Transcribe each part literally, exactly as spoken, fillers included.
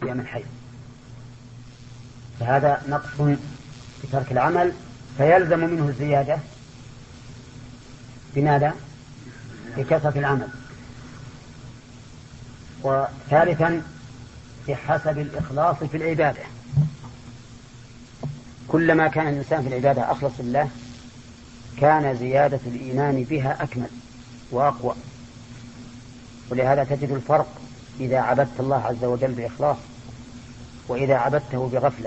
أيام الحيض، فهذا نقص في ترك العمل، فيلزم منه الزيادة بماذا؟ بكثرة العمل. وثالثا بحسب الإخلاص في العبادة، كلما كان الإنسان في العبادة أخلص لله كان زيادة الإيمان بها أكمل وأقوى. ولهذا تجد الفرق إذا عبدت الله عز وجل بإخلاص وإذا عبدته بغفلة،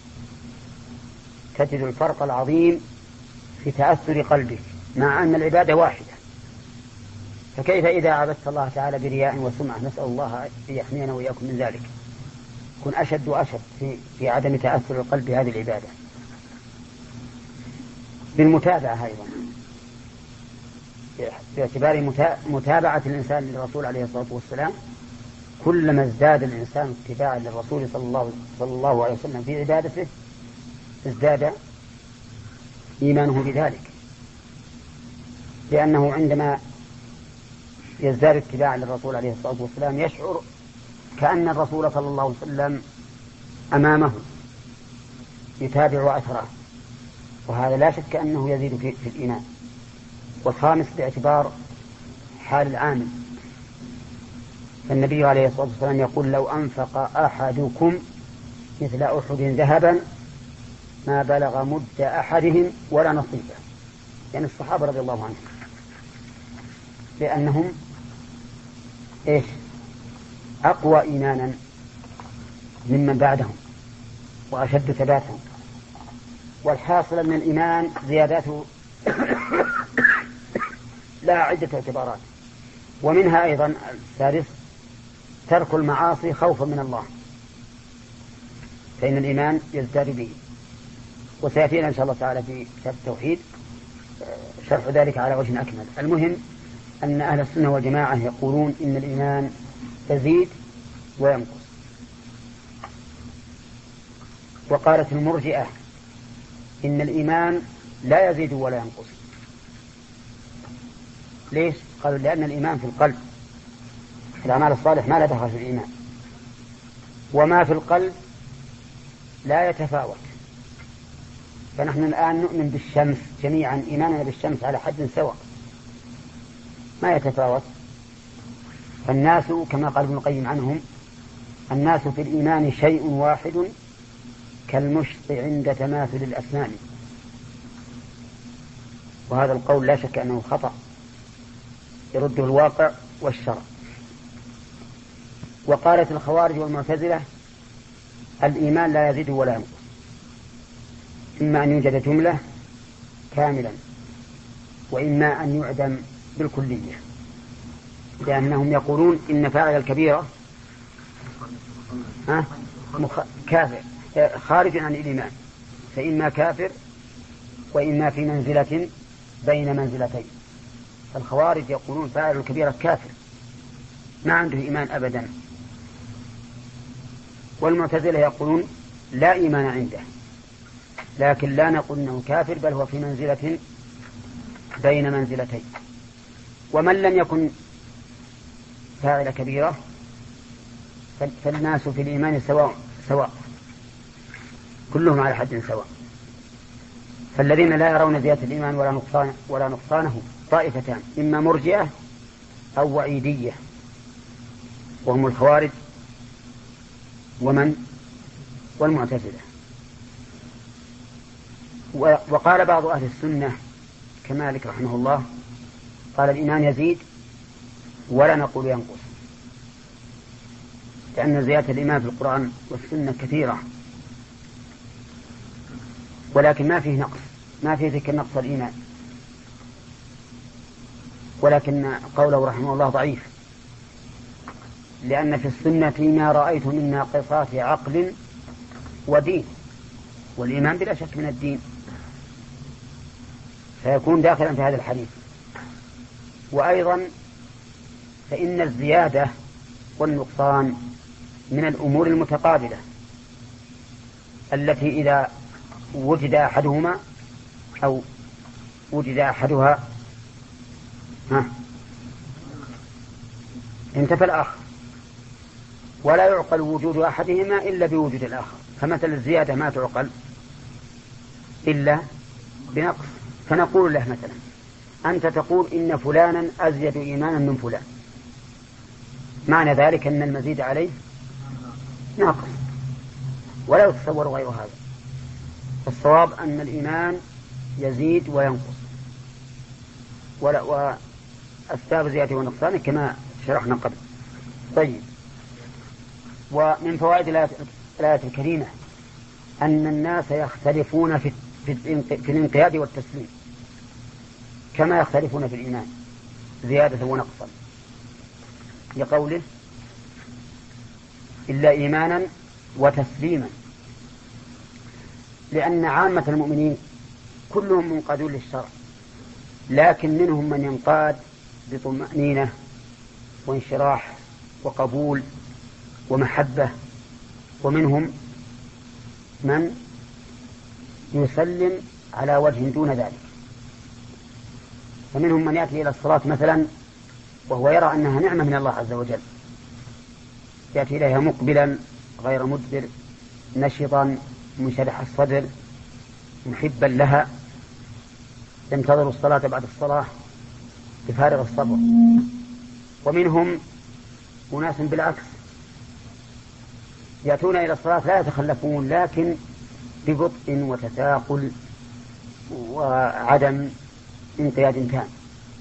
تجد الفرق العظيم في تأثر قلبك مع أن العبادة واحدة. فكيف إذا عبدت الله تعالى برياء وسمعة؟ نسأل الله أن يحمينا وإياكم من ذلك. كن أشد وأشد في, في عدم تأثر القلب بهذه العبادة. بالمتابعة أيضا، باعتبار متابعة الإنسان للرسول عليه الصلاة والسلام، كلما ازداد الإنسان اتباعا للرسول صلى الله, صلى الله عليه وسلم في عبادته ازداد إيمانه بذلك، لأنه عندما يزداد اتباعا للرسول عليه الصلاة والسلام يشعر كأن الرسول صلى الله عليه وسلم أمامه يتابع أثره، وهذا لا شك أنه يزيد في, في الإيمان. والخامس باعتبار حال العامل، فالنبي عليه الصلاة والسلام يقول: لو أنفق أحدكم مثل أحد ذهبا ما بلغ مد أحدهم ولا نصيبه، يعني الصحابة رضي الله عنهم، لأنهم إيش؟ أقوى إيمانا ممن بعدهم وأشد ثباتا. والحاصل من الإيمان زيادته لا عدة اعتبارات، ومنها أيضا الثالث ترك المعاصي خوفا من الله، فإن الإيمان يزداد به. وسيأتينا إن شاء الله تعالى في كتاب التوحيد شرح ذلك على وجه أكمل. المهم أن أهل السنة والجماعة يقولون إن الإيمان يزيد وينقص. وقالت المرجئة إن الإيمان لا يزيد ولا ينقص. ليش؟ قالوا لأن الإيمان في القلب، الأعمال الصالح ما لا دخل في الإيمان، وما في القلب لا يتفاوت. فنحن الآن نؤمن بالشمس جميعا، إيماننا بالشمس على حد سواء ما يتفاوت. فالناس كما قال ابن القيم عنهم: الناس في الإيمان شيء واحد كالمشط عند تماثل الأسنان. وهذا القول لا شك أنه خطأ يرده الواقع والشرع. وقالت الخوارج والمعتزلة: الإيمان لا يزيد ولا ينقص، إما أن يوجد جملة كاملا وإما أن يعدم بالكلية، لأنهم يقولون إن فاعل الكبيرة كافر خارج عن الإيمان، فإما كافر وإما في منزلة بين منزلتين. فالخوارج يقولون فاعل الكبيرة كافر ما عنده إيمان أبدا، والمعتزلة يقولون لا إيمان عنده، لكن لا نقول أنه كافر بل هو في منزلة بين منزلتين. ومن لم يكن فاعل كبيرة فالناس في الإيمان سواء سواء كلهم على حد سواء. فالذين لا يرون زيادة الإيمان ولا نقصان ولا نقصانه طائفتان: إما مرجئة أو وعيدية، وهم الخوارج ومن والمعتزلة. وقال بعض أهل السنة كمالك رحمه الله قال: الإيمان يزيد ولا نقول ينقص، لأن زيادة الإيمان في القرآن والسنة كثيرة، ولكن ما فيه نقص، ما فيه ذكر نقص الإيمان. ولكن قوله رحمه الله ضعيف، لأن في السنة ما رأيت من ناقصات عقل ودين، والإيمان بلا شك من الدين، فيكون داخلا في هذا الحديث. وأيضا فإن الزيادة والنقصان من الأمور المتقابلة التي إذا وجد أحدهما أو وجد أحدها ها انتفى الآخر، ولا يعقل وجود أحدهما إلا بوجود الآخر. فمثل الزيادة ما تعقل إلا بنقص. فنقول له مثلا أنت تقول إن فلانا أزيد إيمانا من فلان، معنى ذلك أن المزيد عليه ناقص، ولا يتصور غير هذا. الصواب أن الإيمان يزيد وينقص، وأسباب زيادة ونقصان كما شرحنا قبل. طيب، ومن فوائد الآية الكريمة أن الناس يختلفون في في الانقياد والتسليم كما يختلفون في الإيمان زيادة ونقصا، لقوله إلا إيمانا وتسليما، لأن عامة المؤمنين كلهم منقادون للشرع، لكن منهم من ينقاد بطمأنينة وانشراح وقبول ومحبة، ومنهم من يسلم على وجه دون ذلك. فمنهم من يأتي إلى الصلاة مثلا وهو يرى أنها نعمة من الله عز وجل، يأتي إليها مقبلا غير مدبر، نشطا منشرح الصدر محبا لها، ينتظر الصلاة بعد الصلاة بفارغ الصبر. ومنهم أناس بالعكس يأتون إلى الصلاة لا يتخلفون، لكن ببطء وتثاقل وعدم انقياد تام.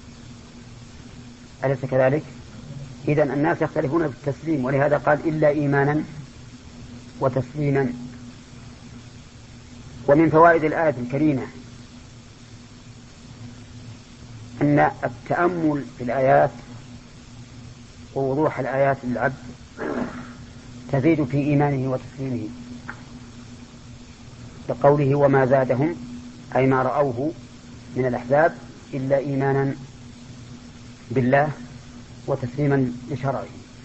أليس كذلك؟ إذن الناس يختلفون بالتسليم، ولهذا قال إلا إيمانا وتسليما. ومن فوائد الآية الكريمة أن التأمل في الآيات ووضوح الآيات للعبد تزيد في إيمانه وتسليمه، لقوله وما زادهم أي ما رأوه من الأحزاب إلا إيمانا بالله وتسليما لشرعه.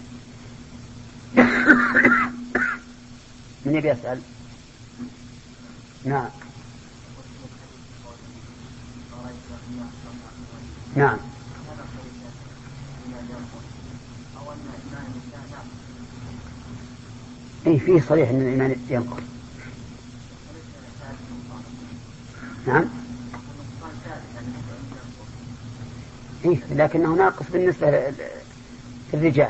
من يبي يسأل؟ نعم نعم إيه فيه صريح أن الإيمان ينقص. نعم إيه لكنه ناقص بالنسبة للرجال،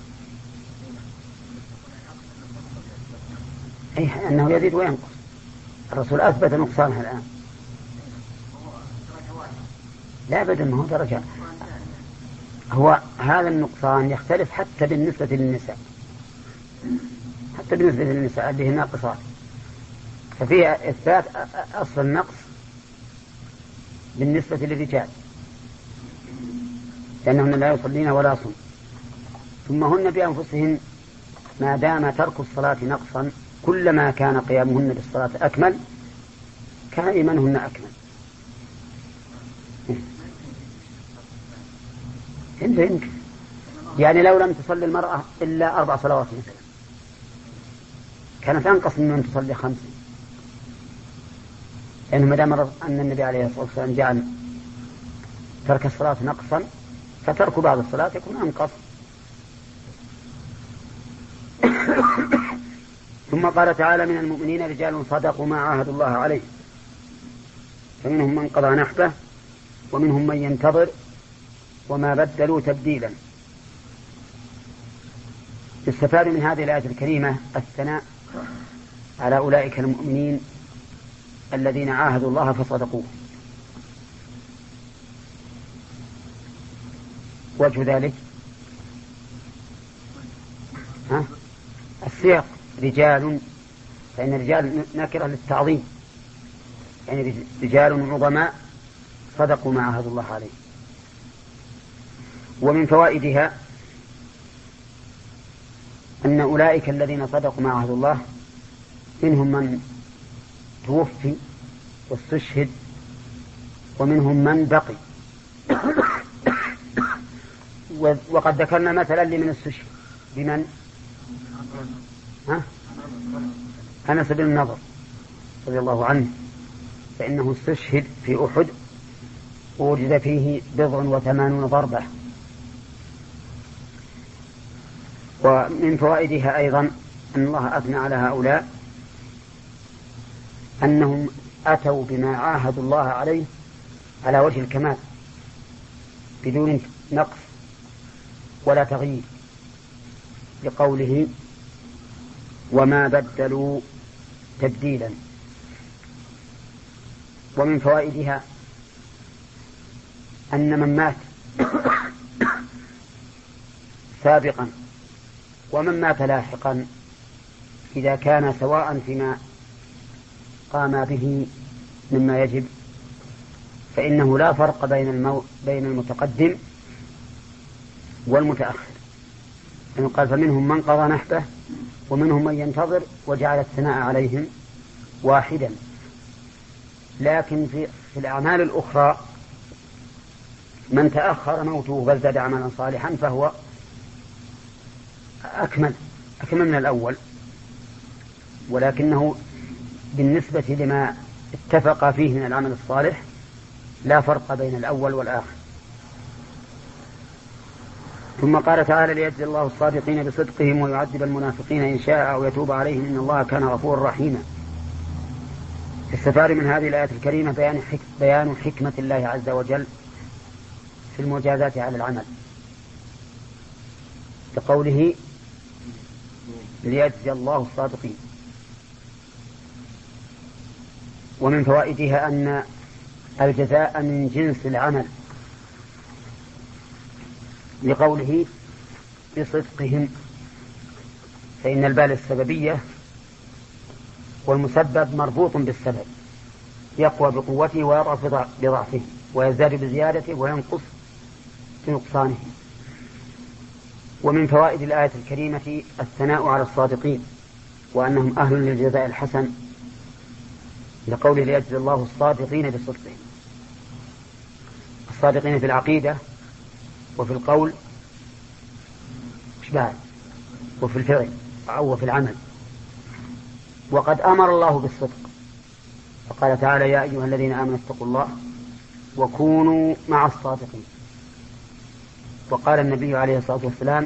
إيه أنه يزيد وينقص. الرسول أثبت نقصانها الآن. لا أبدا ما هو درجة، هو هذا النقصان يختلف حتى بالنسبة للنساء، حتى بالنسبة للنساء اللي هي ناقصات، ففيها إثبات أصل النقص بالنسبة للرجال لأنهن لا يصلين ولا يصومن، ثم هن بأنفسهن ما دام ترك الصلاة نقصا كلما كان قيامهن بالصلاة أكمل كان إيمانهن أكمل. يمكن يعني لو لم تصلي المرأة إلا أربع صلوات مثلا كانت أنقص من أن تصلي خمس، لأنه ما دام أن النبي عليه الصلاة والسلام جعل ترك الصلاة نقصا فترك بعض الصلاة يكون أنقص. ثم قال تعالى من المؤمنين رجال صدقوا ما عاهدوا الله عليه فمنهم من قضى نحبه ومنهم من ينتظر وما بدلوا تبديلا. يستفاد من هذه الآية الكريمة الثناء على أولئك المؤمنين الذين عاهدوا الله فصدقوه. وجه ذلك ها؟ السياق رجال، فإن الرجال نكرة للتعظيم، يعني رجال عظماء صدقوا ما عاهدوا الله عليه. ومن فوائدها أن أولئك الذين صدقوا ما عاهدوا الله منهم من توفي واستشهد ومنهم من بقي. وقد ذكرنا مثلا لمن استشهد بمن ها؟ أنس بن النضر رضي الله عنه، فإنه استشهد في أحد ووجد فيه بضع وثمانون ضربة. ومن فوائدها أيضا أن الله أثنى على هؤلاء أنهم أتوا بما عاهدوا الله عليه على وجه الكمال بدون نقص ولا تغيير، لقوله وما بدلوا تبديلا. ومن فوائدها أن من مات سابقا ومن مات لاحقا إذا كان سواء فيما قام به مما يجب فإنه لا فرق بين المو... بين المتقدم والمتأخر، يعني قال فمنهم من قضى نحبه ومنهم من ينتظر وجعل الثناء عليهم واحدا. لكن في, في الأعمال الأخرى من تأخر موته بل زاد عملا صالحا فهو أكمل أكمل من الأول، ولكنه بالنسبة لما اتفق فيه من العمل الصالح لا فرق بين الأول والآخر. ثم قال تعالى ليجزي الله الصادقين بصدقهم ويعذب المنافقين إن شاء أو يتوب عليهم إن الله كان غفورا رحيما. استفاد من هذه الآية الكريمة بيان, حك... بيان حكمة الله عز وجل في المجازات على العمل، بقوله ليجزي الله الصادقين. ومن فوائدها أن الجزاء من جنس العمل، لقوله بصدقهم، فإن البال السببية والمسبب مربوط بالسبب، يقوى بقوته ويضعف بضعفه ويزداد بزيادته وينقص بنقصانه. ومن فوائد الآية الكريمة الثناء على الصادقين وأنهم أهل للجزاء الحسن، لقوله ليجزي الله الصادقين بصدقهم، الصادقين في العقيدة وفي القول وفي الفعل أو في العمل. وقد أمر الله بالصدق فقال تعالى يا أيها الذين آمنوا اتقوا الله وكونوا مع الصادقين. وقال النبي عليه الصلاة والسلام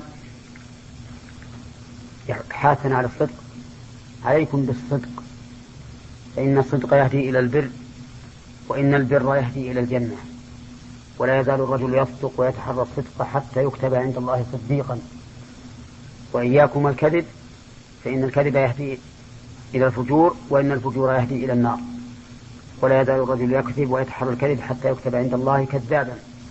حاثنا على الصدق عليكم بالصدق فإن الصدق يهدي إلى البر وإن البر يهدي إلى الجنة ولا يزال الرجل يصدق ويتحرى الصدق حتى يكتب عند الله صديقا وإياكم الكذب فإن الكذب يهدي إلى الفجور وإن الفجور يهدي إلى النار ولا يزال الرجل يكذب ويتحرى الكذب حتى يكتب عند الله كذابا.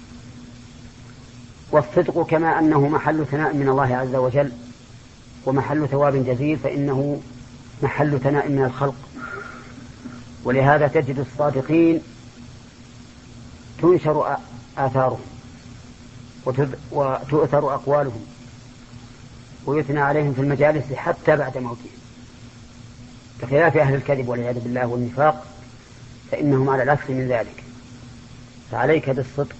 والصدق كما أنه محل ثناء من الله عز وجل ومحل ثواب جزيل فإنه محل ثناء من الخلق، ولهذا تجد الصادقين تنشر آثارهم وتؤثر أقوالهم ويثنى عليهم في المجالس حتى بعد موتهم، بخلاف أهل الكذب والعياذ بالله والنفاق فإنهم على العكس من ذلك. فعليك بالصدق،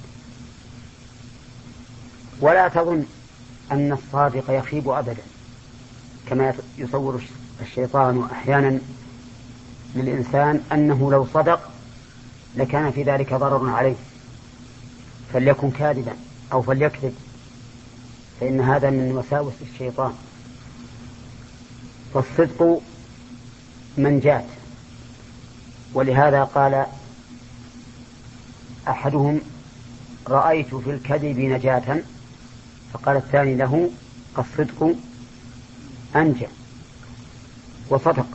ولا تظن أن الصادق يخيب أبدا كما يصور الشيطان أحيانا للإنسان أنه لو صدق لكان في ذلك ضرر عليه فليكن كاذبا أو فليكذب، فإن هذا من وساوس الشيطان. فالصدق منجاة، ولهذا قال أحدهم رأيت في الكذب نجاة فقال الثاني له الصدق أنجى وصدق.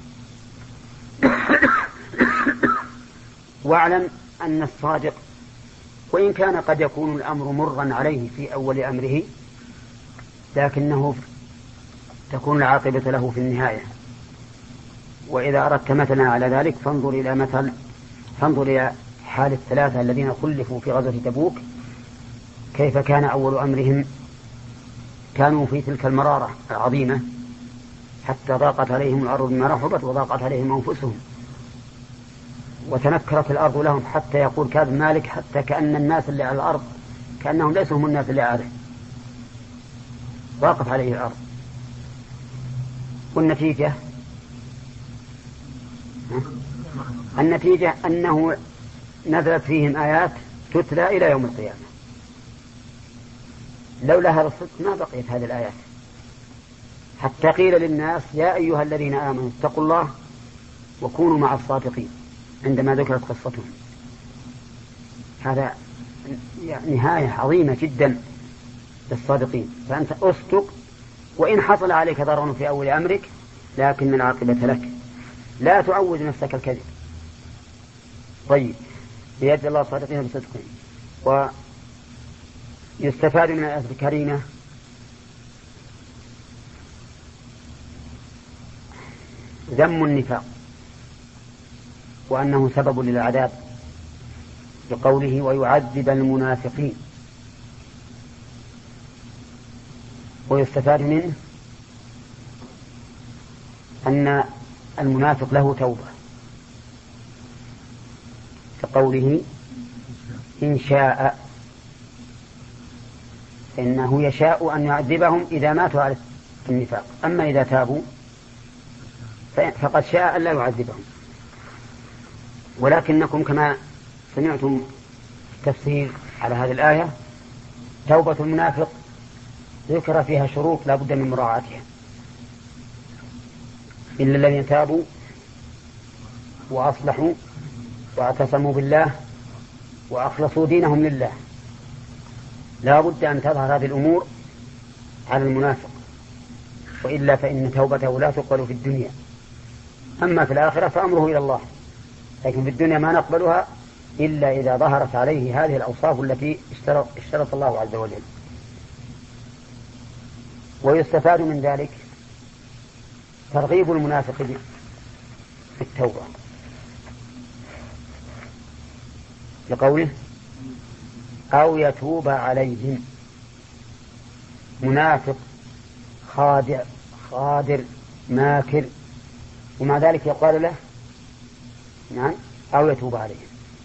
واعلم أن الصادق وإن كان قد يكون الأمر مرا عليه في أول أمره لكنه تكون العاقبة له في النهاية. وإذا أردت مثلا على ذلك فانظر إلى مثل فانظر إلى حال الثلاثة الذين خلفوا في غزوة تبوك كيف كان أول أمرهم. كانوا في تلك المرارة العظيمة حتى ضاقت عليهم الأرض بما رحبت وضاقت عليهم أنفسهم وتنكرت الأرض لهم حتى يقول كعب بن مالك حتى كأن الناس اللي على الأرض كأنهم ليسوا هم الناس اللي عليه، ضاقت عليه الأرض. والنتيجة النتيجة أنه نزلت فيهم آيات تتلى إلى يوم القيامة. لولا هذا الصدق ما بقيت هذه الآيات، حتى قيل للناس يا أيها الذين آمنوا اتقوا الله وكونوا مع الصادقين عندما ذكرت قصتهم. هذا نهاية عظيمة جدا للصادقين. فأنت أصدق وإن حصل عليك ضرر في أول أمرك لكن العاقبة لك، لا تعود نفسك الكذب. طيب، بيد الله الصادقين بصدقهم. ويستفاد من الآية الكريمة ذم النفاق وأنه سبب للعذاب بقوله ويعذب المنافقين. ويستفاد منه أن المنافق له توبة كقوله إن شاء، إنه يشاء أن يعذبهم إذا ماتوا على النفاق، أما إذا تابوا فقد شاء أن لا يعذبهم. ولكنكم كما سمعتم التفسير على هذه الآية توبة المنافق ذكر فيها شروط لا بد من مراعاتها، إلا الذين تابوا وأصلحوا واعتصموا بالله وأخلصوا دينهم لله. لا بد أن تظهر هذه الأمور على المنافق، وإلا فإن توبته لا تقبل في الدنيا. أما في الآخرة فأمره إلى الله، لكن في الدنيا ما نقبلها إلا إذا ظهرت عليه هذه الأوصاف التي اشترط, اشترط الله عز وجل. ويستفاد من ذلك ترغيب المنافق في التوبة لقوله أو يتوب عليهم. منافق خادع خادر ماكر، ومع ذلك يقال له نعم أو يتوب عليهم.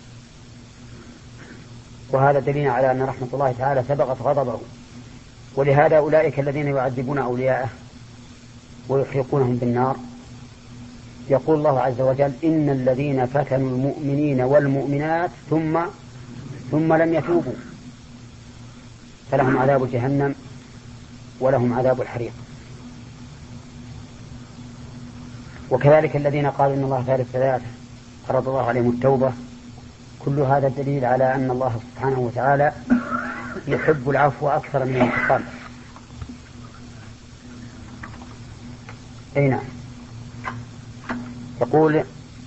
وهذا دليل على أن رحمة الله تعالى سبقت غضبه، ولهذا أولئك الذين يعذبون أولياءه ويحرقونهم بالنار يقول الله عز وجل إن الذين فتنوا المؤمنين والمؤمنات ثم ثم لم يتوبوا فلهم عذاب جهنم ولهم عذاب الحريق. وكذلك الذين قالوا إن الله ثالث ثلاثة فرض الله عليهم التوبة. كل هذا الدليل على أن الله سبحانه وتعالى يحب العفو أكثر من الانتقام. أي نعم. يقول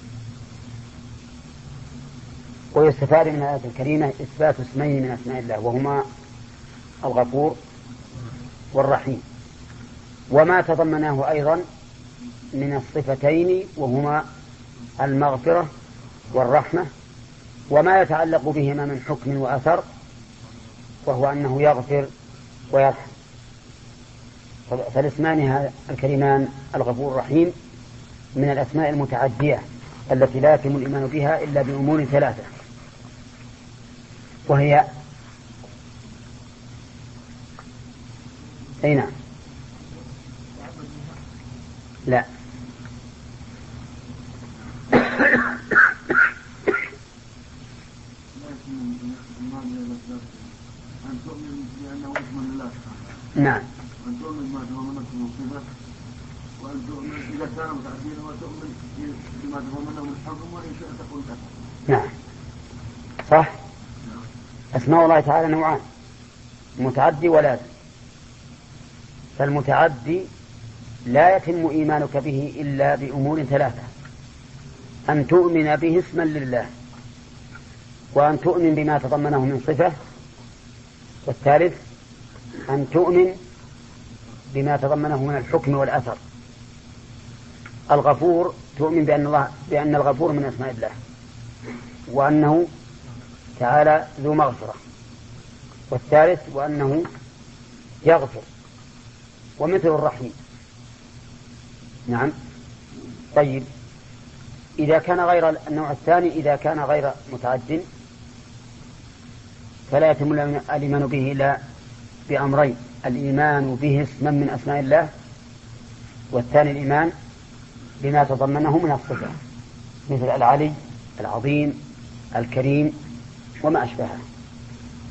ويستفاد من الآية الكريمة إثبات اسمين من أسماء الله وهما الغفور والرحيم، وما تضمناه أيضا من الصفتين وهما المغفرة والرحمة، وما يتعلق بهما من حكم وأثر وهو أنه يغفر ويرحم. فالاسمان الكريمان الغفور الرحيم من الأسماء المتعدية التي لا يتم الإيمان بها إلا بأمور ثلاثة، وهي أي نعم لا نعم أن تؤمن ما تضمنه من صفة، وأن تؤمن إذا كان متعديا وتؤمن بما تضمنه من حكم، وإن شاء تكون كفر. نعم صح. أسماء الله تعالى نوعان، متعدي ولازم. فالمتعدي لا يتم إيمانك به إلا بأمور ثلاثة: أن تؤمن به اسما لله، وأن تؤمن بما تضمنه من صفة، والثالث أن تؤمن بما تضمنه من الحكم والأثر. الغفور تؤمن بأن الله بأن الغفور من أسماء الله، وأنه تعالى ذو مغفرة، والثالث وأنه يغفر، ومثل الرحيم. نعم. طيب، إذا كان غير النوع الثاني إذا كان غير متعد فلا يتم الإيمان به إلا بأمرين: الإيمان به اسما من أسماء الله، والثاني الإيمان بما تضمنه من الصفة مثل العلي، العظيم، الكريم، وما أشبهه.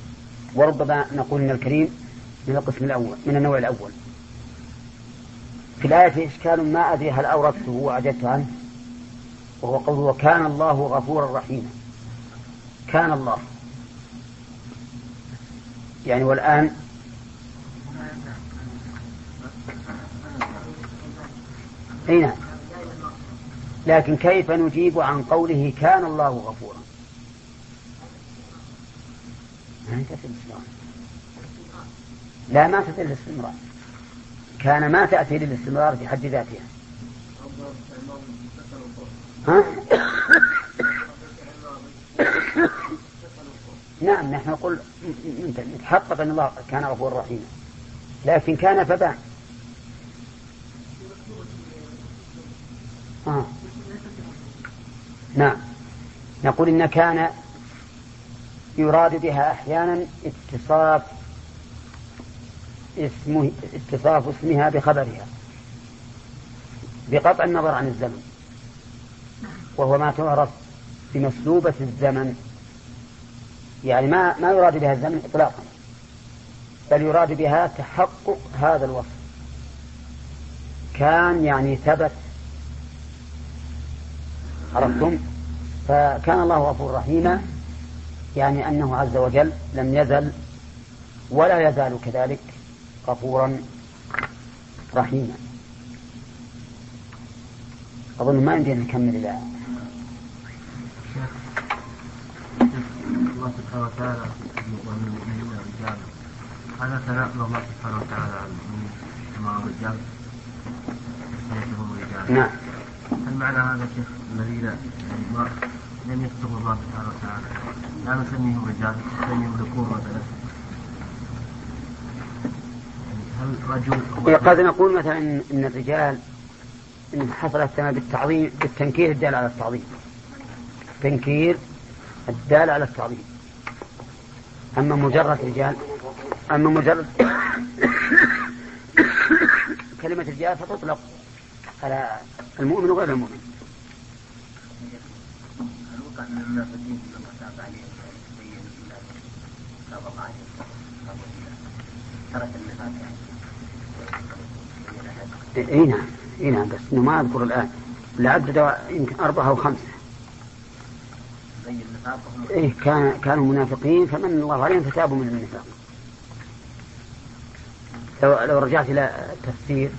وربما نقول إن الكريم من القسم الأول من النوع الأول. في الآية إشكال ما أدري هل أوردته وأجبت عنه، وهو قوله وكان الله غفورا رحيما. كان الله يعني والآن هنا، لكن كيف نجيب عن قوله كان الله غفورا؟ لا ما تأتي للاستمرار، كان ما تأتي للاستمرار في حد ذاتها. ها؟ نعم نحن نقول نتحقق أن الله كان غفورا رحيما، لكن كان فبان. آه. نعم نقول إن كان يراد بها أحيانا اتصاف اسمه اتصاف اسمها بخبرها بقطع النظر عن الزمن، وهو ما تعرف بمسلوبة الزمن، يعني ما ما يراد بها الزمن إطلاقا، بل يراد بها تحقق هذا الوصف. كان يعني ثبت، عرفتم؟ فكان الله غفور رحيما يعني أنه عز وجل لم يزل ولا يزال كذلك غفورا رحيما. أظن ما عندنا نكمل إلى الله سبحانه وتعالى ومن المؤمنين الرجال، هذا ثناء الله سبحانه وتعالى على المؤمنين كما الرجال سيكون رجال. نعم. هل معنى هذا شيخ الذين يعني لم يكتبوا الله سبحانه وتعالى لا نسميهم رجال نسميهم ذكور مثلا؟ هل رجل قد نقول مثلا إن الرجال إن حصل الثناء بالتعظيم بالتنكير الدال على التعظيم، تنكير الدال على التعظيم. أما مجرد رجال أما مجرد كلمة رجال فتطلق على المؤمن وغير المؤمن. اي نعم اي نعم بس انه ما اذكر الان، لعدد يمكن اربعه او خمسه. ايه كان كانوا منافقين فمن الله عليهم فتابوا من النفاق. لو لو رجعت الى التفسير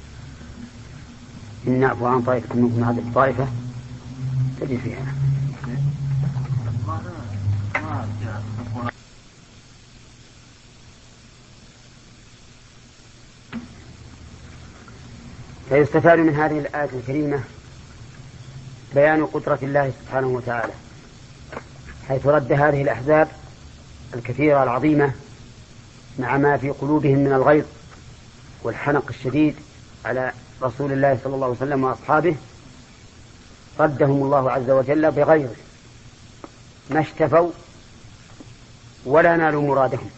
إن نعفو عن طائفة منكم هذه الطائفة تجد فيها. فيستفاد من هذه الآية الكريمة بيان قدرة الله سبحانه وتعالى، حيث رد هذه الأحزاب الكثيرة العظيمة مع ما في قلوبهم من الغيظ والحنق الشديد على رسول الله صلى الله عليه وسلم وأصحابه، ردهم الله عز وجل بغيره، ما اشتفوا ولا نالوا مرادهم.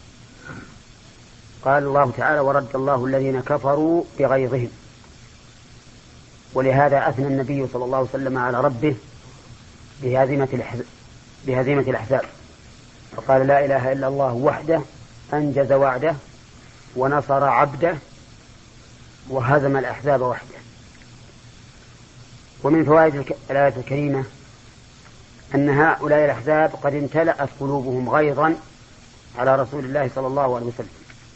قال الله تعالى ورد الله الذين كفروا بغيظهم. ولهذا أثنى النبي صلى الله عليه وسلم على ربه بهزيمة الأحزاب، فقال لا إله إلا الله وحده أنجز وعده ونصر عبده وهزم الأحزاب وحده. ومن فوائد الآية الكريمة أن هؤلاء الأحزاب قد امتلأت قلوبهم غيظا على رسول الله صلى الله عليه وسلم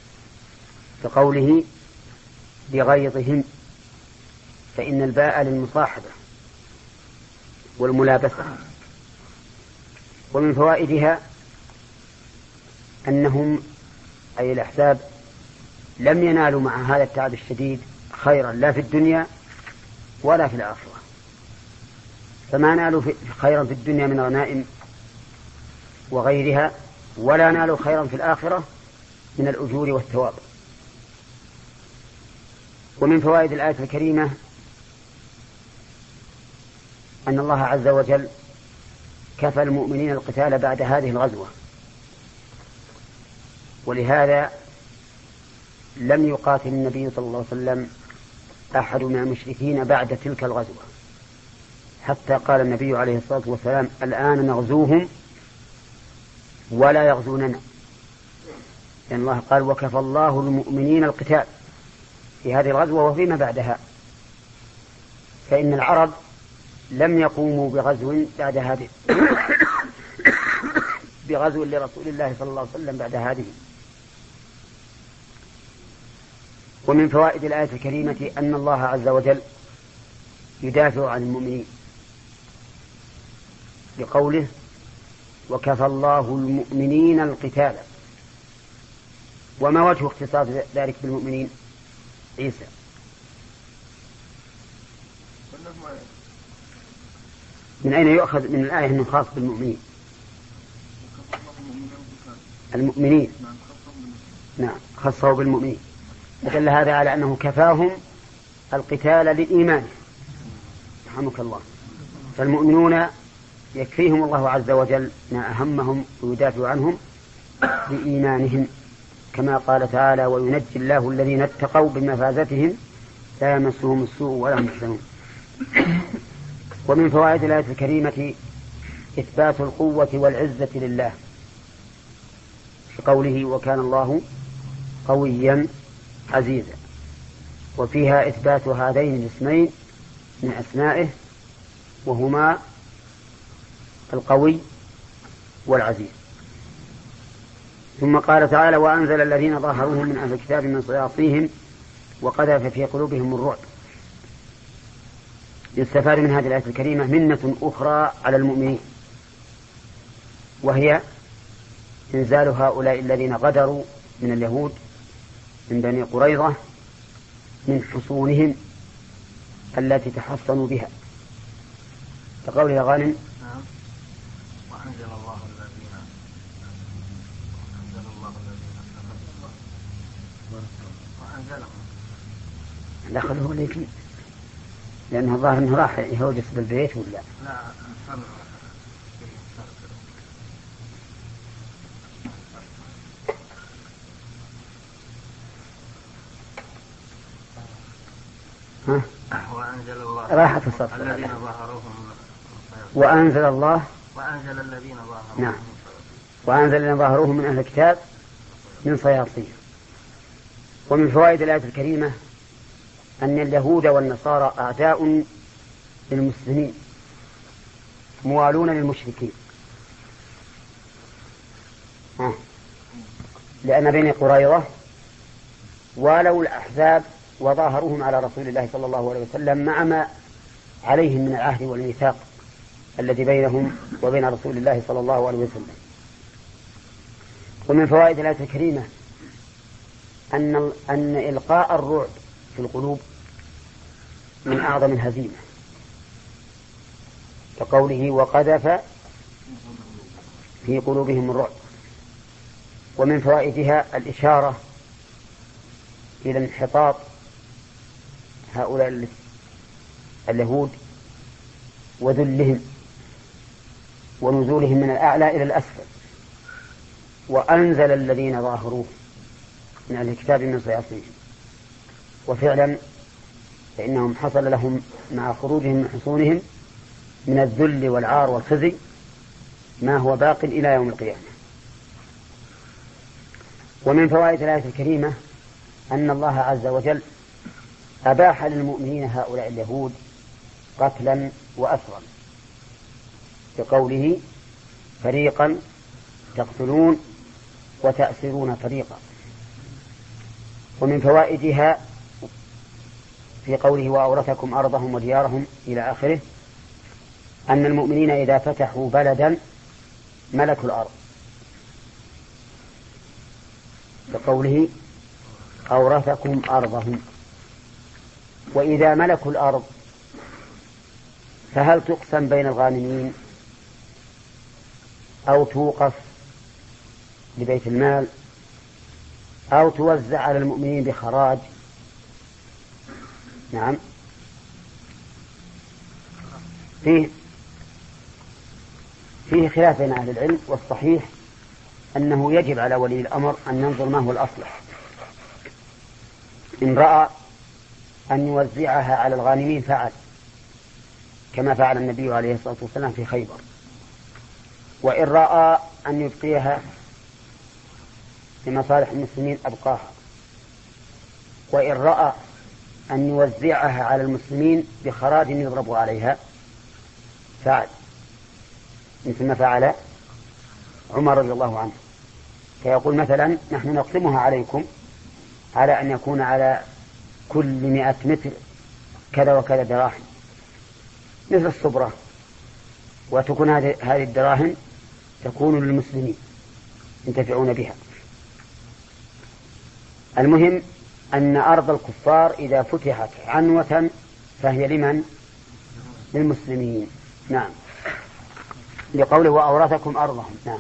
بقوله بغيظهم، فإن الباء للمصاحبة والملابسة. ومن فوائدها أنهم أي الأحزاب لم ينالوا مع هذا التعب الشديد خيرا لا في الدنيا ولا في الآخرة، فما نالوا خيرا في الدنيا من غنائم وغيرها، ولا نالوا خيرا في الآخرة من الأجور والثواب. ومن فوائد الآية الكريمة أن الله عز وجل كفى المؤمنين القتال بعد هذه الغزوة، ولهذا لم يقاتل النبي صلى الله عليه وسلم أحد من المشركين بعد تلك الغزوة، حتى قال النبي عليه الصلاة والسلام الآن نغزوهم ولا يغزوننا، لأن الله قال وكفى الله المؤمنين القتال، في هذه الغزوة وفيما بعدها، فإن العرب لم يقوموا بغزو بعد هذه بغزو لرسول الله صلى الله عليه وسلم بعد هذه. ومن فوائد الآية الكريمة أن الله عز وجل يدافع عن المؤمنين بقوله وكفى الله المؤمنين القتال. وما وجه اختصاص ذلك بالمؤمنين؟ عيسى. من أين يؤخذ من الآية أنه خاص بالمؤمنين؟ المؤمنين نعم خصه بالمؤمنين، دل هذا على أنه كفاهم القتال للإيمان. رحمك الله. فالمؤمنون يكفيهم الله عز وجل ما أهمهم ويدافع عنهم بإيمانهم، كما قال تعالى وينجي الله الذين اتقوا بمفازتهم لا يمسهم السوء ولا هم يحزنون. ومن فوائد الآية الكريمة إثبات القوة والعزة لله في قوله وكان الله قويا عزيزا، وفيها إثبات هذين الاسمين من أسمائه وهما القوي والعزيز. ثم قال تعالى وأنزل الذين ظاهروهم من أهل الكتاب من صياصيهم وقذف في قلوبهم الرعب. يستفاد من هذه الآية الكريمة منة أخرى على المؤمنين، وهي إنزال هؤلاء الذين غدروا من اليهود من بني قريظة من حصونهم التي تحصنوا بها، كقوله غانم وأنزل الله الذين وأنزل الله الذين وأنزلهم لا خذوه ليكي لأنه الظاهر أنه راح يهوجس بالبيت ولا لا ها؟ وأنزل الله راحة الصف الذين ظاهروهم وأنزل الله وأنزل الذين ظاهروهم نعم وأنزل الذين ظاهروهم من أهل الكتاب من صياصيهم. ومن فوائد الآية الكريمة أن اليهود والنصارى أعداء للمسلمين موالون للمشركين، ها. لأن بني قريظة والوا الأحزاب وظاهروهم على رسول الله صلى الله عليه وسلم مع ما عليهم من العهد والميثاق الذي بينهم وبين رسول الله صلى الله عليه وسلم. ومن فوائد الآية الكريمة أن أن إلقاء الرعب في القلوب من أعظم الهزيمة، كقوله وقذف في قلوبهم الرعب. ومن فوائدها الإشارة إلى انحطاط هؤلاء اليهود وذلهم ونزولهم من الأعلى إلى الأسفل. وأنزل الذين ظاهروه من أهل الكتاب من صياصيهم، وفعلا فإنهم حصل لهم مع خروجهم من حصونهم من الذل والعار والخزي ما هو باق إلى يوم القيامة. ومن فوائد الآية الكريمة أن الله عز وجل أباح للمؤمنين هؤلاء اليهود قتلا وأسرا، بقوله فريقا تقتلون وتأسرون فريقا. ومن فوائدها في قوله وأورثكم أرضهم وديارهم إلى آخره أن المؤمنين إذا فتحوا بلدا ملكوا الأرض، بقوله أورثكم أرضهم. وإذا ملكوا الأرض فهل تقسم بين الغانمين أو توقف لبيت المال أو توزع على المؤمنين بخراج؟ نعم فيه فيه خلاف بين أهل العلم، والصحيح أنه يجب على ولي الأمر أن ينظر ما هو الأصلح. إن رأى أن يوزعها على الغانمين فعل، كما فعل النبي عليه الصلاة والسلام في خيبر. وإن رأى أن يبقيها لمصالح المسلمين أبقاها. وإن رأى أن يوزعها على المسلمين بخراج يضرب عليها فعل، مثل ما فعل عمر رضي الله عنه، فيقول مثلا نحن نقسمها عليكم على أن يكون على كل مئة متر كذا وكذا دراهم مثل الصبرة، وتكون هذه الدراهم تكون للمسلمين ينتفعون بها. المهم أن أرض الكفار إذا فتحت عنوة فهي لمن؟ للمسلمين. نعم، لقوله وأورثكم أرضهم. نعم.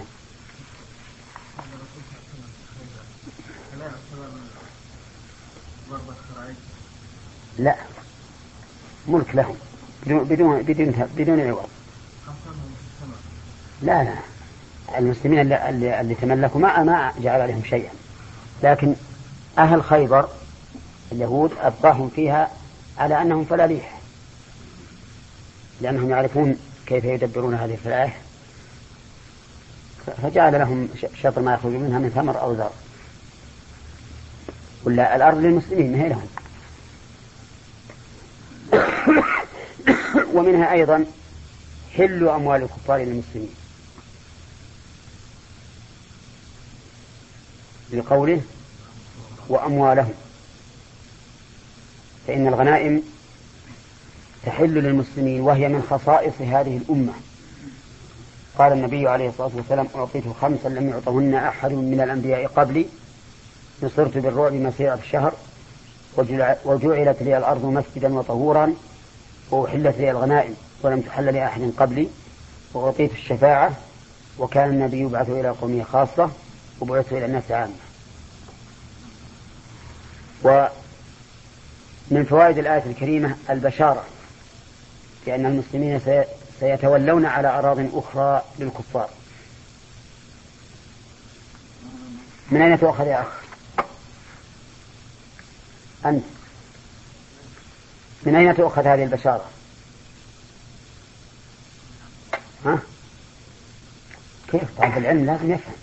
لا، ملك لهم بدون بدون بدون, بدون عوض. لا لا، المسلمين اللي, اللي, اللي تملكوا ما ما جعل عليهم شيئا، لكن أهل خيبر اليهود أبقاهم فيها على أنهم فلاليح، لأنهم يعرفون كيف يدبرون هذه الفلاح، فجعل لهم شطر ما يخرج منها من ثمر أو زرع. ولا الأرض للمسلمين ما هي لهم. ومنها أيضا حل أموال الكفار للمسلمين، لقوله وأموالهم، فإن الغنائم تحل للمسلمين وهي من خصائص هذه الأمة. قال النبي عليه الصلاة والسلام أعطيت خمسا لم يعطهن أحد من الأنبياء قبلي، نصرت بالرعب مسيرة الشهر، وجعلت لي الأرض مسجدا وطهورا، وأحلت لي الغنائم ولم تحل لأحد قبلي، وأعطيت الشفاعة، وكان النبي يبعث إلى قومه خاصة وبعث إلى الناس عامة. ومن فوائد الآية الكريمة البشارة لأن المسلمين سيتولون على أراضٍ أخرى للكفار. من أين تؤخذ يا أخ؟ أنت من أين تؤخذ هذه البشارة؟ ها؟ كيف؟ طالب العلم لازم يفهم،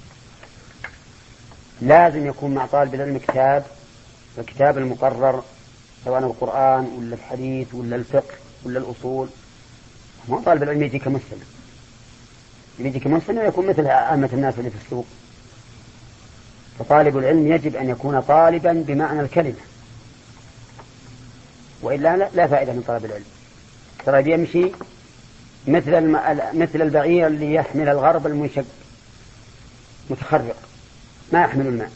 لازم يكون مع طالب العلم كتاب، الكتاب المقرر سواء القرآن ولا الحديث ولا الفقه ولا الأصول. ما طالب العلم يجي كمسلم، يجي كمسلم ويكون مثل عامة الناس اللي في السوق. فطالب العلم يجب أن يكون طالبا بمعنى الكلمة، وإلا لا فائدة من طلب العلم. ترى يمشي مثل الم... مثل البعير اللي يحمل الغرب المنشق متخرق ما يحمل الماء.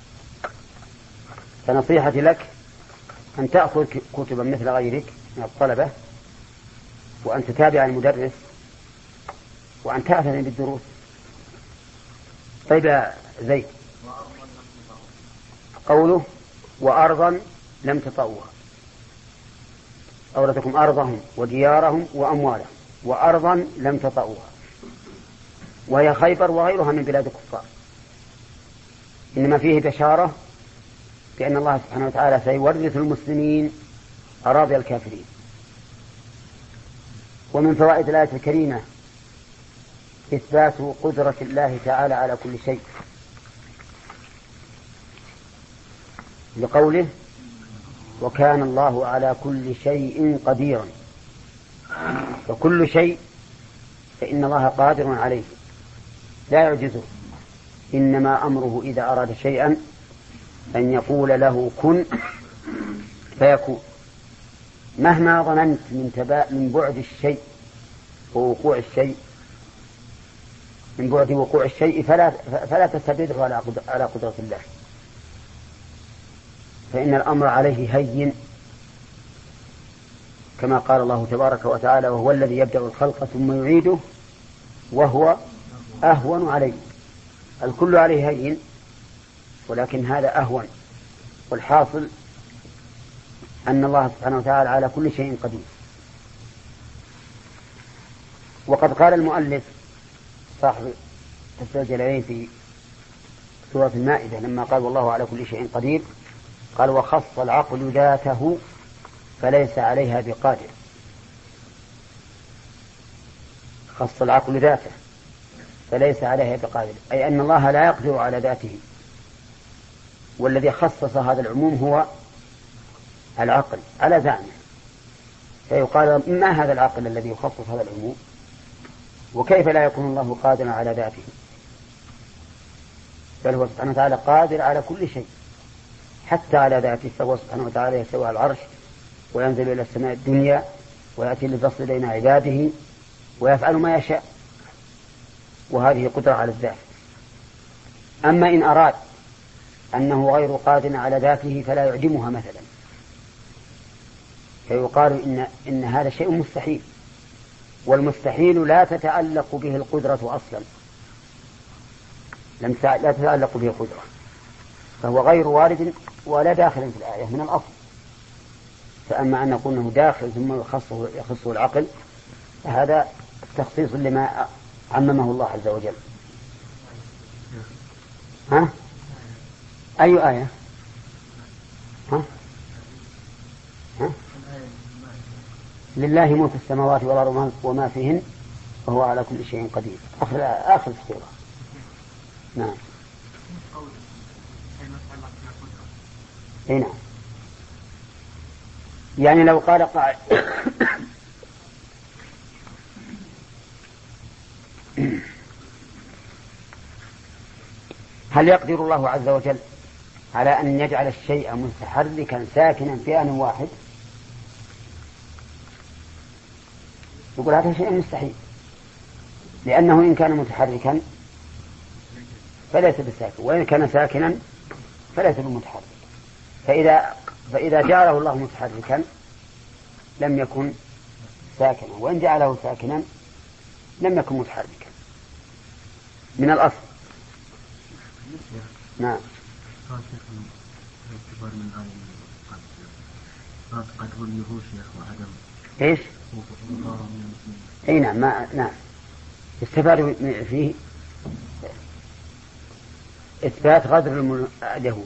فنصيحتي لك أن تأخذ كتبا مثل غيرك من الطلبة، وأن تتابع المدرس، وأن تعتني بالدروس. طيب يا زيد، قوله وأرضا لم تطوها، أورثكم أرضهم وديارهم وأموالهم، وأرضا لم تطوها، وهي خيبر وغيرها من بلاد الكفار. إنما فيه بشارة بأن الله سبحانه وتعالى سيورث المسلمين أراضي الكافرين. ومن فوائد الآية الكريمة إثبات قدرة الله تعالى على كل شيء، لقوله وكان الله على كل شيء قديرا. وكل شيء فإن الله قادر عليه لا يعجزه، إنما أمره إذا أراد شيئا أن يقول له كن فيكون. مهما ظننت من, تبا من بعد الشيء ووقوع الشيء من بعد وقوع الشيء فلا, فلا تستدره على قدرة الله، فإن الأمر عليه هين، كما قال الله تبارك وتعالى وهو الذي يبدأ الخلق ثم يعيده وهو أهون عليه. الكل عليه هين ولكن هذا أهون. والحاصل أن الله سبحانه وتعالى على كل شيء قدير. وقد قال المؤلف صاحب تفسير الجلالين في سورة المائدة لما قال والله على كل شيء قدير، قال وخص العقل ذاته فليس عليها بقادر. خص العقل ذاته فليس عليها بقادر، أي أن الله لا يقدر على ذاته. والذي خصص هذا العموم هو العقل على زعمه، فيقال ما هذا العقل الذي يخصص هذا العموم؟ وكيف لا يكون الله قادرا على ذاته؟ بل هو سبحانه وتعالى قادر على كل شيء حتى على ذاته، فهو سبحانه وتعالى يستوى على العرش وينزل إلى السماء الدنيا ويأتي للفصل بين عباده ويفعل ما يشاء، وهذه قدرة على الذات. أما إن أراد أنه غير قادر على ذاته فلا يعدمها مثلا، فيقال إن, إن هذا شيء مستحيل، والمستحيل لا تتعلق به القدرة أصلا، لم لا تتعلق به القدرة، فهو غير وارد ولا داخل في الآية من الأصل. فأما أن نقول أنه داخل ثم يخصه, يخصه العقل فهذا تخصيص لما عممه الله عز وجل. ها؟ أي آية؟ ها؟ ها؟ لله ملك السماوات والأرض وما فيهن وهو على كل شيء قدير، آخر آخر السورة. نعم. هنا يعني لو قال قائل هل يقدر الله عز وجل على أن يجعل الشيء متحركا ساكنا في آن واحد؟ يقول هذا شيء مستحيل، لأنه إن كان متحركا فليس بساكن، وإن كان ساكنا فليس بمتحرك. فإذا, فإذا جعله الله متحركا لم يكن ساكنا، وإن جعله ساكنا لم يكن متحركا من الأصل. نعم. ايش؟ اي نعم. ما نعم استفاد فيه إثبات غدر اليهود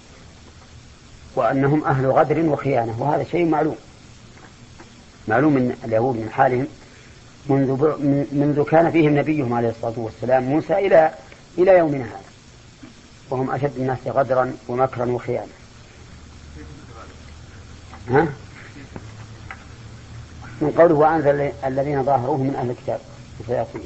وأنهم أهل غدر وخيانة، وهذا شيء معلوم معلوم من اليهود من حالهم منذ, منذ كان فيهم نبيهم عليه الصلاة والسلام موسى إلى إلى يومنا هذا، وهم أشد الناس غدرا ومكرا وخيانة. ها؟ من قوله وأنزل الذين ظاهروه من أهل الكتاب وسيأتيه.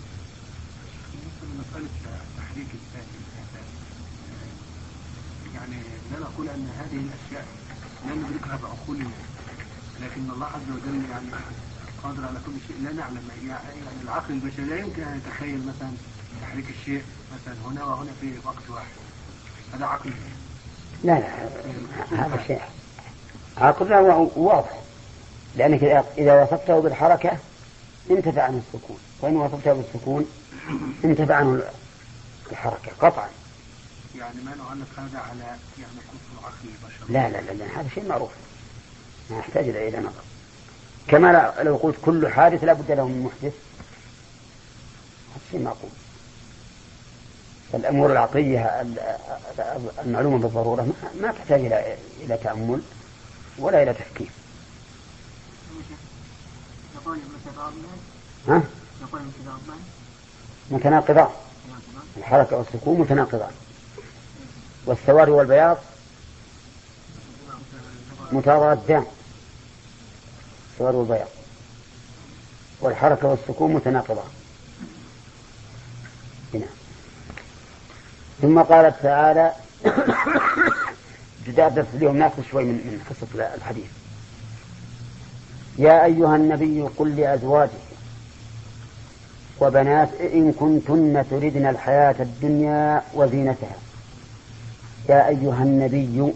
يعني لا نقول أن هذه الأشياء لا ندركها بعقولنا، لكن الله عز وجل يعني قادر على كل شيء لا نعلم. يعني العقل البشري لا يمكن أن يتخيل مثلا تحريك الشيء مثلا هنا وهنا في وقت واحد، هذا عقل. لا لا هذا شيء عقل واضح، لأنك إذا وصفته بالحركة انتفع عنه السكون، وإن وصفته بالسكون انتفع عنه الحركة قطعا. يعني ما نعلق هذا على يعني كفر عقل البشر؟ لا لا لا, لا. هذا شيء معروف ما يحتاج إلى نظر. كما لو قلت كل حادث لا بد له من محدث، هذا شيء معقول. الأمور العقلية المعلومة بالضرورة ما تحتاج إلى إلى تأمل ولا إلى تفكير. ها؟ متناقضان، الحركة والسكون متناقضان، والسواد والبياض متضادان، السواد والبياض والحركة والسكون متناقضان. هنا ثم قال تعالى بدأ درس اليوم ناخذ شوي من من قصة الحديث. يا أيها النبي قل لأزواجك وبنات إن كنتن تردن الحياة الدنيا وزينتها. يا أيها النبي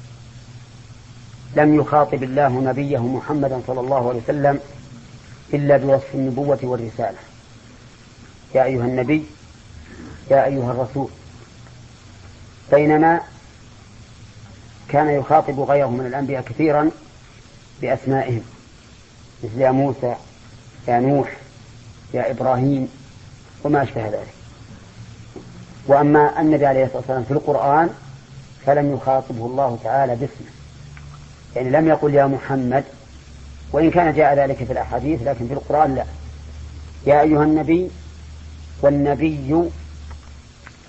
لم يخاطب الله نبيه محمدا صلى الله عليه وسلم إلا بوصف النبوة والرسالة. يا أيها النبي، يا أيها الرسول، بينما كان يخاطب غيره من الأنبياء كثيرا بأسمائهم، مثل يا موسى، يا نوح، يا إبراهيم وما أشبه ذلك. وأما النبي عليه الصلاة والسلام في القرآن فلم يخاطبه الله تعالى باسمه، يعني لم يقل يا محمد، وإن كان جاء ذلك في الأحاديث لكن في القرآن لا. يا أيها النبي، والنبي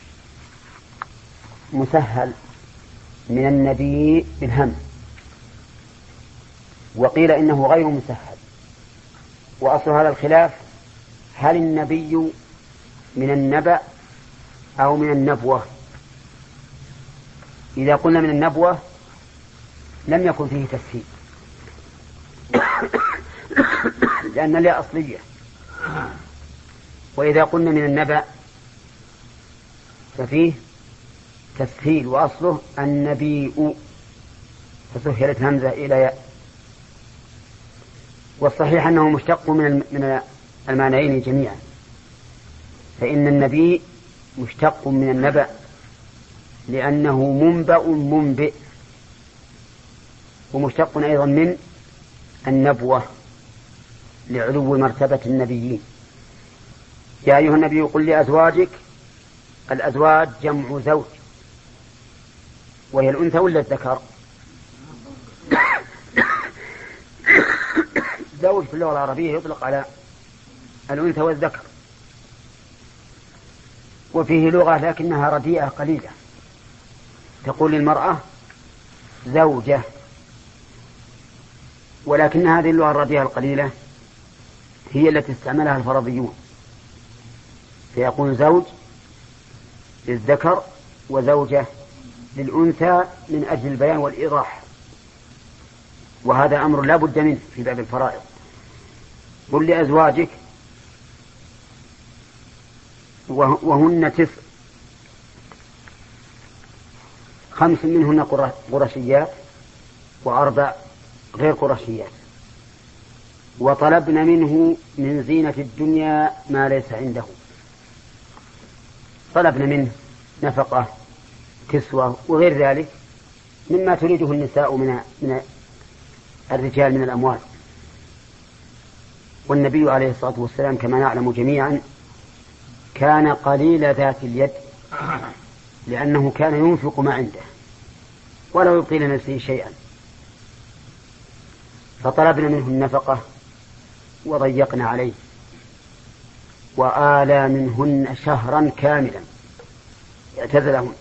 مسهل من النبي بالهم، وقيل إنه غير مسهل. وأصل هذا الخلاف هل النبي من النبأ أو من النبوة. إذا قلنا من النبوة لم يكن فيه تسهيل لأن لا أصلية. وإذا قلنا من النبأ ففيه تسهيل وأصله النبي فسهلت همزة إلى ياء. والصحيح أنه مشتق من من المعنيين جميعا، فإن النبي مشتق من النبأ لأنه منبأ منبئ، ومشتق أيضا من النبوة لعلو مرتبة النبيين. يا أيها النبي قل لأزواجك، الأزواج جمع زوج وهي الأنثى ولا الذكر؟ زوج في اللغة العربية يطلق على الأنثى والذكر، وفيه لغة لكنها رديئة قليلة تقول للمرأة زوجة، ولكن هذه اللغة الرديئة القليلة هي التي استعملها الفرضيون، فيقول زوج للذكر وزوجة للأنثى من أجل البيان والإيضاح، وهذا أمر لا بد منه في باب الفرائض. قل لأزواجك وهن تسع، خمس منهن قرشيات وأربع غير قرشيات، وطلبن منه من زينة الدنيا ما ليس عنده. طلبن منه نفقة كسوة وغير ذلك مما تريده النساء من من الرجال من الأموال. والنبي عليه الصلاة والسلام كما نعلم جميعا كان قليل ذات اليد، لأنه كان ينفق ما عنده ولا يبقي لنفسه شيئا، فطلبنا منه النفقة وضيقنا عليه، وآلى منهن شهرا كاملا اعتزلهن،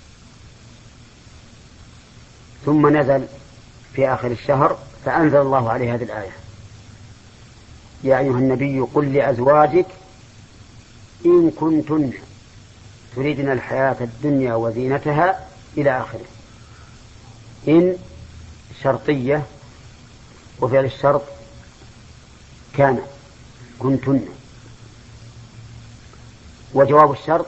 ثم نزل في آخر الشهر فأنزل الله عليه هذه الآية: يا أيها النبي قل لأزواجك إن كنتن تريدن الحياة الدنيا وزينتها إلى آخره. إن شرطية وفعل الشرط كان كنتن، وجواب الشرط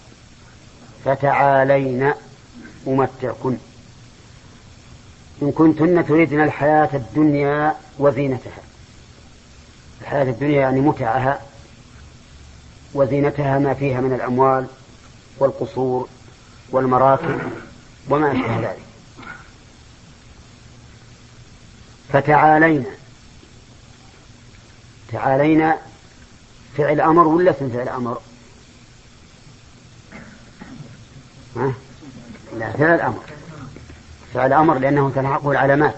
فتعالين أمتعكن. إن كنتن تريدن الحياة الدنيا وزينتها، الحياة الدنيا يعني متعها، وزينتها ما فيها من الأموال والقصور والمراكب وما أشبه ذلك. فتعالينا، تعالينا فعل أمر ولا اسم فعل أمر؟ ها؟ لا، فعل أمر، فعل أمر لأنه تلحقه العلامات،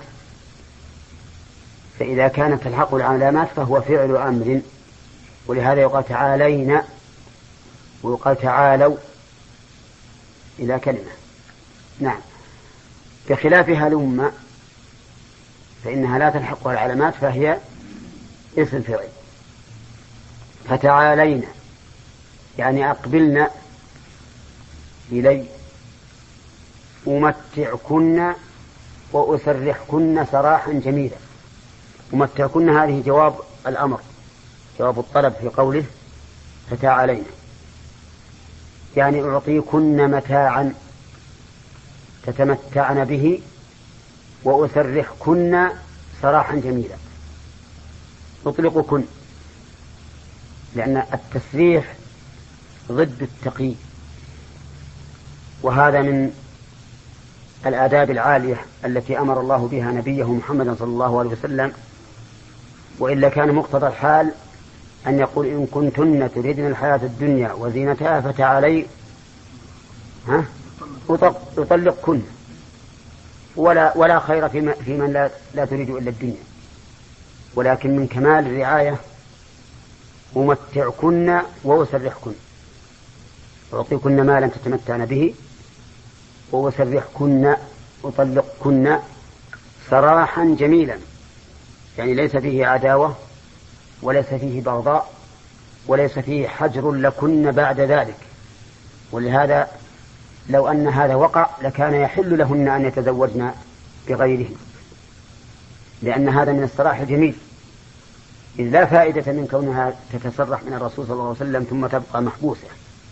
فإذا كانت تلحقه العلامات فهو فعل أمر، ولهذا يقال تعالينا ويقال تعالوا إلى كلمة. نعم، بخلاف هلم فإنها لا تلحقها العلامات فهي اسم فعل. فتعالينا يعني أقبلنا إلي أمتعكن وأسرحكن سراحا جميلا. أمتعكن هذه جواب الأمر، جواب الطلب في قوله فتعالينا، يعني أعطيكن متاعا تتمتعن به وأسرحكن سراحا جميلا. أطلقكن لأن التسريح ضد التقييد، وهذا من الآداب العالية التي أمر الله بها نبيه محمد صلى الله عليه وسلم، وإلا كان مقتضى الحال أن يقول إن كنتن تريدن الحياة الدنيا وزينتها فتعالي ها أطلقكن، ولا ولا خير في, في من لا, لا تريد إلا الدنيا. ولكن من كمال الرعاية أمتعكن وأسرحكن، أعطيكن مالا تتمتعن به وأسرحكن أطلقكن سراحا جميلا. يعني ليس فيه عداوة وليس فيه بغضاء وليس فيه حجر لكن بعد ذلك. ولهذا لو أن هذا وقع لكان يحل لهن أن يتزوجن بغيرهن، لأن هذا من الصراح الجميل، إذ لا فائدة من كونها تتصرح من الرسول صلى الله عليه وسلم ثم تبقى محبوسة.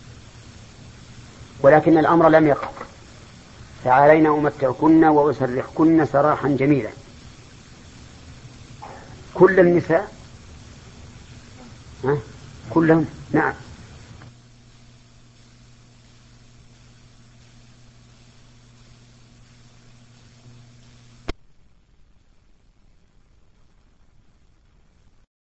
ولكن الأمر لم يقع. تعالينا أمتعكن وأسرحكن سراحا جميلا. كل النساء ها؟ كلهم نعم